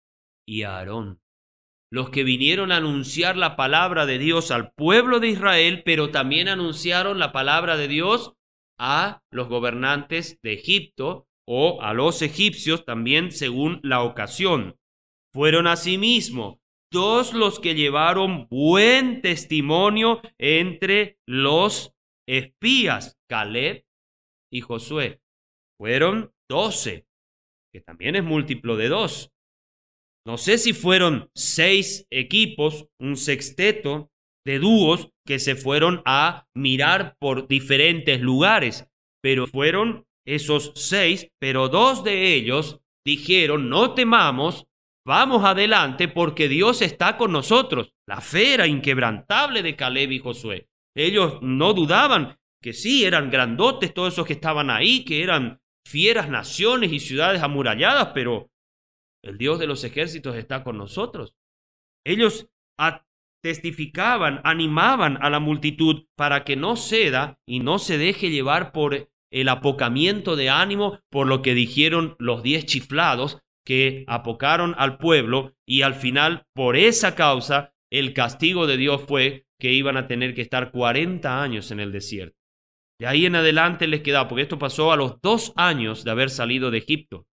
y Aarón, los que vinieron a anunciar la palabra de Dios al pueblo de Israel, pero también anunciaron la palabra de Dios a los gobernantes de Egipto o a los egipcios, también según la ocasión. Fueron asimismo dos los que llevaron buen testimonio entre los espías, Caleb y Josué. Fueron doce, que también es múltiplo de dos. No sé si fueron seis equipos, un sexteto de dúos que se fueron a mirar por diferentes lugares, pero fueron esos seis, pero dos de ellos dijeron, no temamos, vamos adelante porque Dios está con nosotros. La fe era inquebrantable de Caleb y Josué. Ellos no dudaban que sí, eran grandotes todos esos que estaban ahí, que eran fieras naciones y ciudades amuralladas, pero el Dios de los ejércitos está con nosotros. Ellos testificaban, animaban a la multitud para que no ceda y no se deje llevar por el apocamiento de ánimo, por lo que dijeron los diez chiflados que apocaron al pueblo, y al final, por esa causa, el castigo de Dios fue que iban a tener que estar cuarenta años en el desierto. De ahí en adelante les quedaba, porque esto pasó a los dos años de haber salido de Egipto.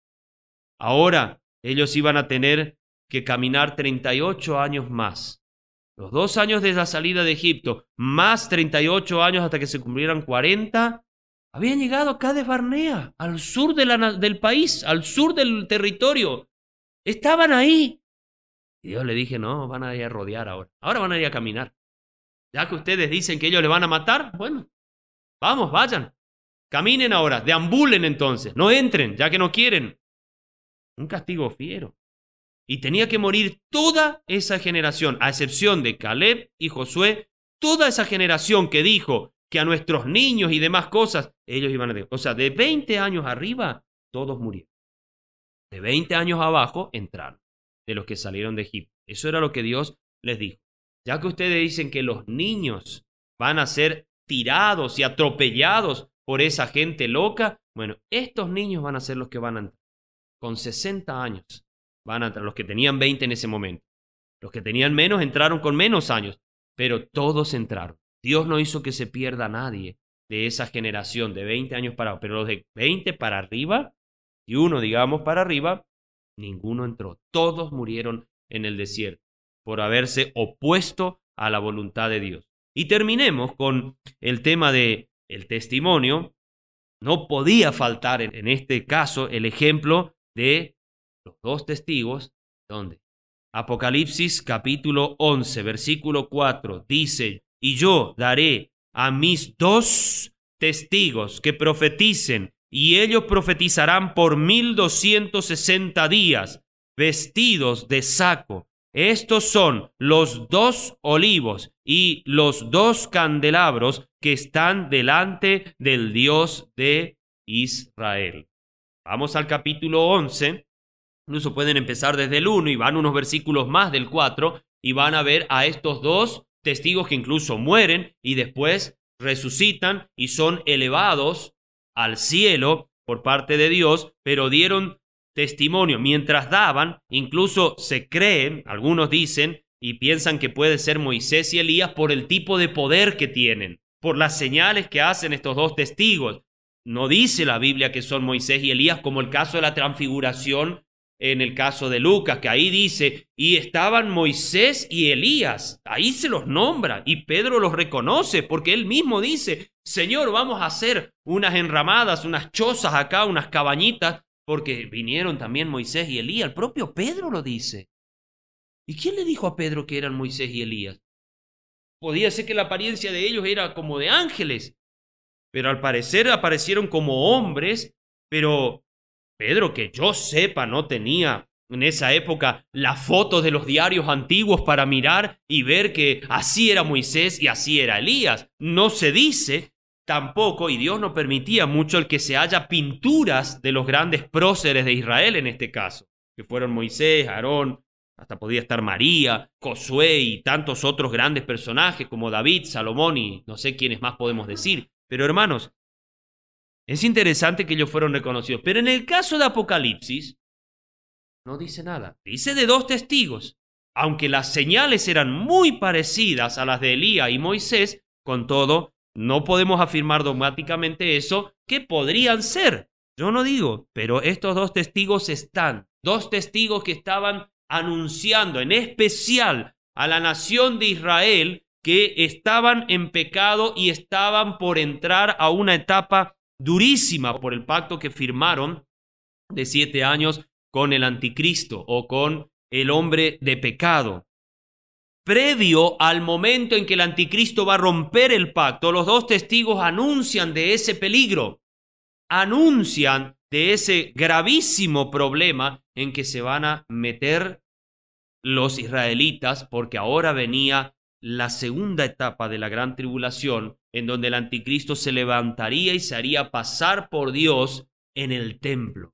Ahora ellos iban a tener que caminar treinta y ocho años más. Los dos años de la salida de Egipto, más treinta y ocho años hasta que se cumplieran cuarenta, habían llegado a Cades Barnea, al sur de la, del país, al sur del territorio. Estaban ahí. Y Dios le dije, no, van a ir a rodear ahora. Ahora van a ir a caminar. Ya que ustedes dicen que ellos le van a matar, bueno, vamos, vayan. Caminen ahora, deambulen entonces, no entren, ya que no quieren. Un castigo fiero. Y tenía que morir toda esa generación, a excepción de Caleb y Josué, toda esa generación que dijo que a nuestros niños y demás cosas, ellos iban a decir. O sea, de veinte años arriba, todos murieron. De veinte años abajo, entraron, de los que salieron de Egipto. Eso era lo que Dios les dijo. Ya que ustedes dicen que los niños van a ser tirados y atropellados por esa gente loca, bueno, estos niños van a ser los que van a entrar. Con sesenta años van a entrar, los que tenían veinte en ese momento. Los que tenían menos entraron con menos años, pero todos entraron. Dios no hizo que se pierda a nadie de esa generación de veinte años para abajo, pero los de veinte para arriba, y uno digamos para arriba, ninguno entró. Todos murieron en el desierto por haberse opuesto a la voluntad de Dios. Y terminemos con el tema de el testimonio. No podía faltar en, en este caso el ejemplo de los dos testigos, donde Apocalipsis capítulo once, versículo cuatro, dice, y yo daré a mis dos testigos que profeticen, y ellos profetizarán por mil doscientos sesenta días, vestidos de saco. Estos son los dos olivos y los dos candelabros que están delante del Dios de Israel. Vamos al capítulo once. Incluso pueden empezar desde el uno y van unos versículos más del cuatro y van a ver a estos dos testigos que incluso mueren y después resucitan y son elevados al cielo por parte de Dios, pero dieron testimonio. Mientras daban, incluso se creen, algunos dicen y piensan que puede ser Moisés y Elías por el tipo de poder que tienen, por las señales que hacen estos dos testigos. No dice la Biblia que son Moisés y Elías, como el caso de la transfiguración en el caso de Lucas, que ahí dice, y estaban Moisés y Elías. Ahí se los nombra y Pedro los reconoce porque él mismo dice, Señor, vamos a hacer unas enramadas, unas chozas acá, unas cabañitas, porque vinieron también Moisés y Elías. El propio Pedro lo dice. ¿Y quién le dijo a Pedro que eran Moisés y Elías? Podía ser que la apariencia de ellos era como de ángeles, pero al parecer aparecieron como hombres, pero Pedro, que yo sepa, no tenía en esa época las fotos de los diarios antiguos para mirar y ver que así era Moisés y así era Elías. No se dice tampoco, y Dios no permitía mucho el que se haya pinturas de los grandes próceres de Israel en este caso, que fueron Moisés, Aarón, hasta podía estar María, Josué y tantos otros grandes personajes como David, Salomón y no sé quiénes más podemos decir. Pero hermanos, es interesante que ellos fueron reconocidos. Pero en el caso de Apocalipsis, no dice nada. Dice de dos testigos. Aunque las señales eran muy parecidas a las de Elías y Moisés, con todo, no podemos afirmar dogmáticamente eso, que podrían ser. Yo no digo, pero estos dos testigos están. Dos testigos que estaban anunciando en especial a la nación de Israel que estaban en pecado y estaban por entrar a una etapa durísima por el pacto que firmaron de siete años con el anticristo o con el hombre de pecado. Previo al momento en que el anticristo va a romper el pacto, los dos testigos anuncian de ese peligro, anuncian de ese gravísimo problema en que se van a meter los israelitas, porque ahora venía la segunda etapa de la gran tribulación, en donde el anticristo se levantaría y se haría pasar por Dios en el templo.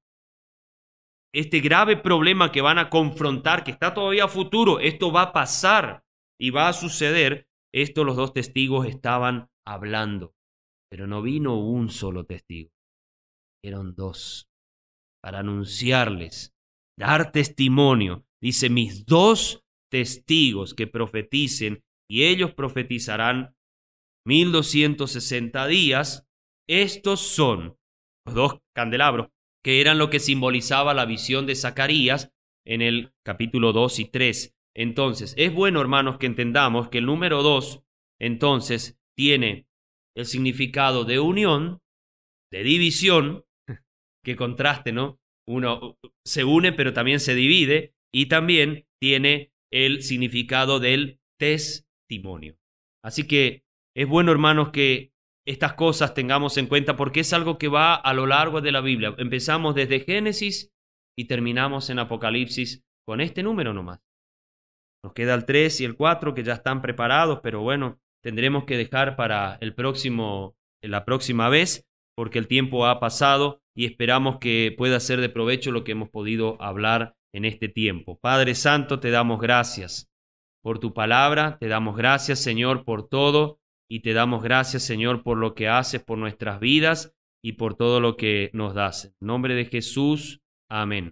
Este grave problema que van a confrontar, que está todavía a futuro, esto va a pasar y va a suceder. Esto los dos testigos estaban hablando, pero no vino un solo testigo, eran dos, para anunciarles, dar testimonio. Dice, mis dos testigos que profeticen, y ellos profetizarán mil doscientos sesenta días. Estos son los dos candelabros, que eran lo que simbolizaba la visión de Zacarías en el capítulo dos y tres. Entonces, es bueno, hermanos, que entendamos que el número dos, entonces, tiene el significado de unión, de división, que contraste, ¿no? Uno se une, pero también se divide, y también tiene el significado del testimonio. Así que es bueno, hermanos, que estas cosas tengamos en cuenta porque es algo que va a lo largo de la Biblia. Empezamos desde Génesis y terminamos en Apocalipsis con este número nomás. Nos queda el tres y el cuatro que ya están preparados, pero bueno, tendremos que dejar para el próximo, la próxima vez porque el tiempo ha pasado y esperamos que pueda ser de provecho lo que hemos podido hablar en este tiempo. Padre Santo, te damos gracias por tu palabra, te damos gracias, Señor, por todo, y te damos gracias, Señor, por lo que haces por nuestras vidas y por todo lo que nos das. En nombre de Jesús, amén.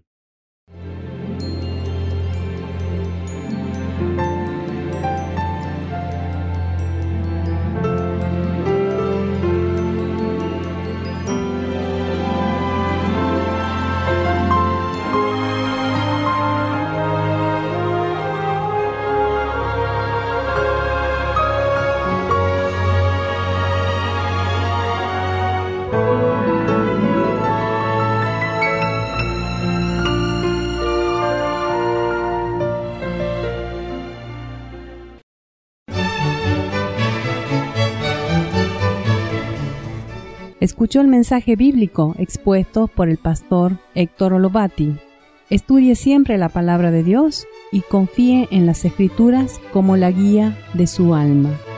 Escuchó el mensaje bíblico expuesto por el pastor Héctor Olovati. Estudie siempre la palabra de Dios y confíe en las Escrituras como la guía de su alma.